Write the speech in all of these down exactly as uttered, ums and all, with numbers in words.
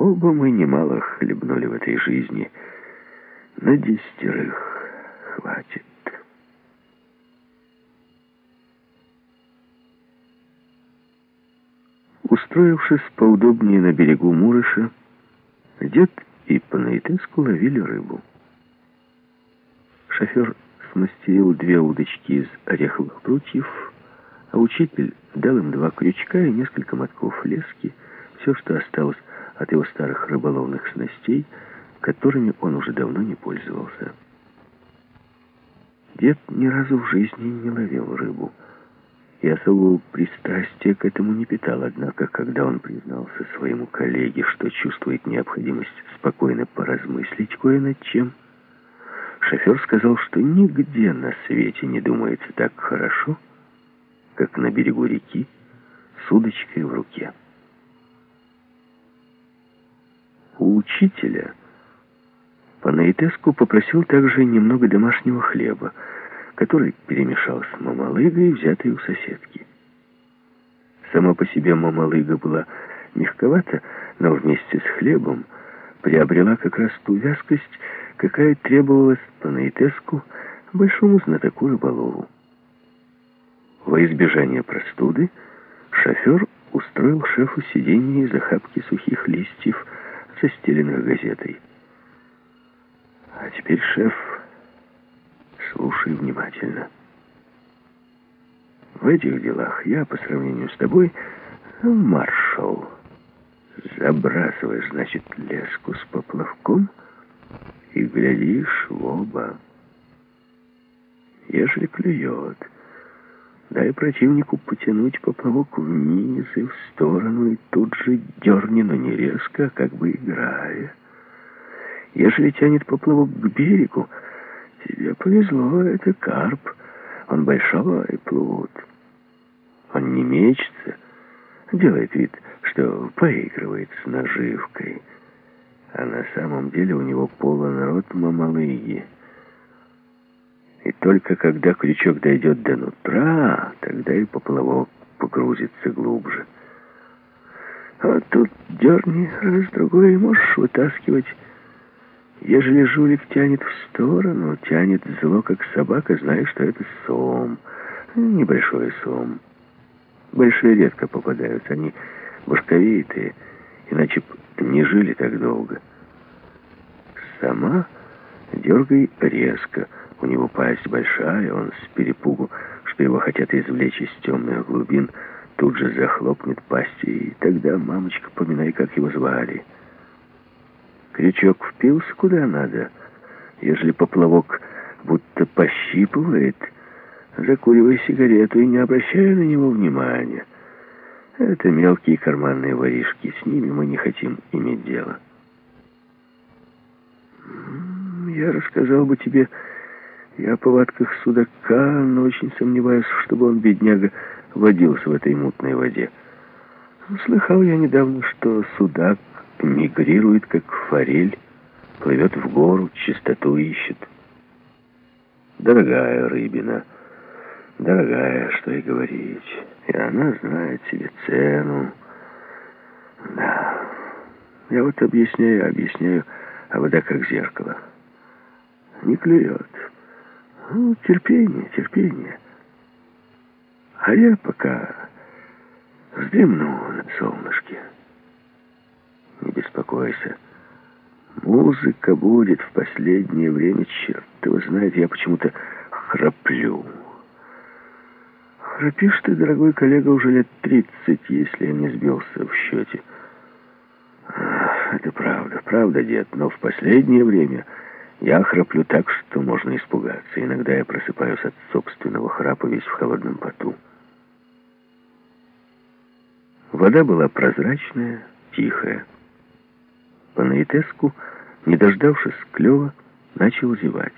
Оба мы немало хлебнули в этой жизни. На десятерых хватит. Устроившись поудобнее на берегу Мурыша, дед и Панаитеску ловили рыбу. Шофер смастерил две удочки из ореховых прутьев, а учитель дал им два крючка и несколько мотков лески, все, что осталось от его старых рыболовных снастей, которыми он уже давно не пользовался. Дед ни разу в жизни не ловил рыбу и особого пристрастия к этому не питал, однако, когда он признался своему коллеге, что чувствует необходимость спокойно поразмыслить кое над чем, шофер сказал, что нигде на свете не думается так хорошо, как на берегу реки с удочкой в руке. У учителя Панаитеску попросил также немного домашнего хлеба, который перемешал с мамалыгой, взятой у соседки. Сама по себе мамалыга была мягковата, но вместе с хлебом приобрела как раз ту вязкость, какая требовалась Панаитеску, большому знатоку рыболову. Во избежание простуды шофер устроил шефу сиденье из охапки сухих листьев, застеленных газетой. А теперь, шеф, слушай внимательно. В этих делах я, по сравнению с тобой, маршал. Забрасываешь, значит, леску с поплавком и глядишь в оба. Ежели клюет, дай противнику потянуть поплавок вниз и в сторону, и тут же дерни, но не резко, а как бы играя. Ежели тянет поплавок к берегу, тебе повезло, это карп. Он большой, плут. Он не мечется, делает вид, что поигрывает с наживкой. А на самом деле у него полон рот мамалыги. И только когда крючок дойдет до нутра, тогда и поплавок погрузится глубже. А тут дерни раз-другой, можешь вытаскивать. Ежели жулик тянет в сторону, тянет зло, как собака, знаешь, что это сом. Небольшой сом. Большие редко попадаются, они башковитые, иначе б не жили так долго. Сама дергай резко. У него пасть большая, он с перепугу, что его хотят извлечь из темных глубин, тут же захлопнет пасть, и тогда, мамочка, поминай, как его звали. Крючок впился куда надо. Ежели поплавок будто пощипывает, закуривай сигарету и не обращай на него внимания. Это мелкие карманные воришки, с ними мы не хотим иметь дело. Я рассказал бы тебе и о повадках судака, но очень сомневаюсь, чтобы он, бедняга, водился в этой мутной воде. Слыхал я недавно, что судак мигрирует, как форель, плывет в гору, чистоту ищет. Дорогая рыбина, дорогая, что и говорить. И она знает себе цену. Да, я вот объясняю, объясняю, а вода как зеркало. Не клюет. Ну, терпение, терпение. А я пока вздремну на солнышке. Не беспокойся. Музыка будет в последнее время, черт его знает, я почему-то храплю. Храпишь ты, дорогой коллега, уже лет тридцать, если я не сбился в счете. Ах, это правда, правда, дед, но в последнее время я храплю так, что можно испугаться. Иногда я просыпаюсь от собственного храпа весь в холодном поту. Вода была прозрачная, тихая. Панаитеску, не дождавшись клёва, начал зевать.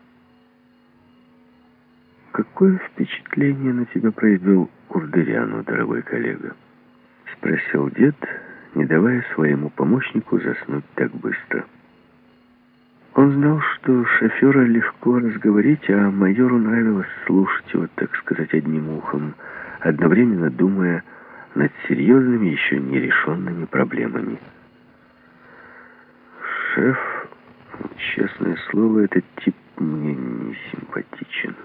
«Какое впечатление на тебя произвел Курдыряну, дорогой коллега?» — спросил дед, не давая своему помощнику заснуть так быстро. Он знал, что шофера легко разговорить, а майору нравилось слушать его, так сказать, одним ухом, одновременно думая над серьезными, еще нерешенными проблемами. Шеф, честное слово, этот тип мне не симпатичен.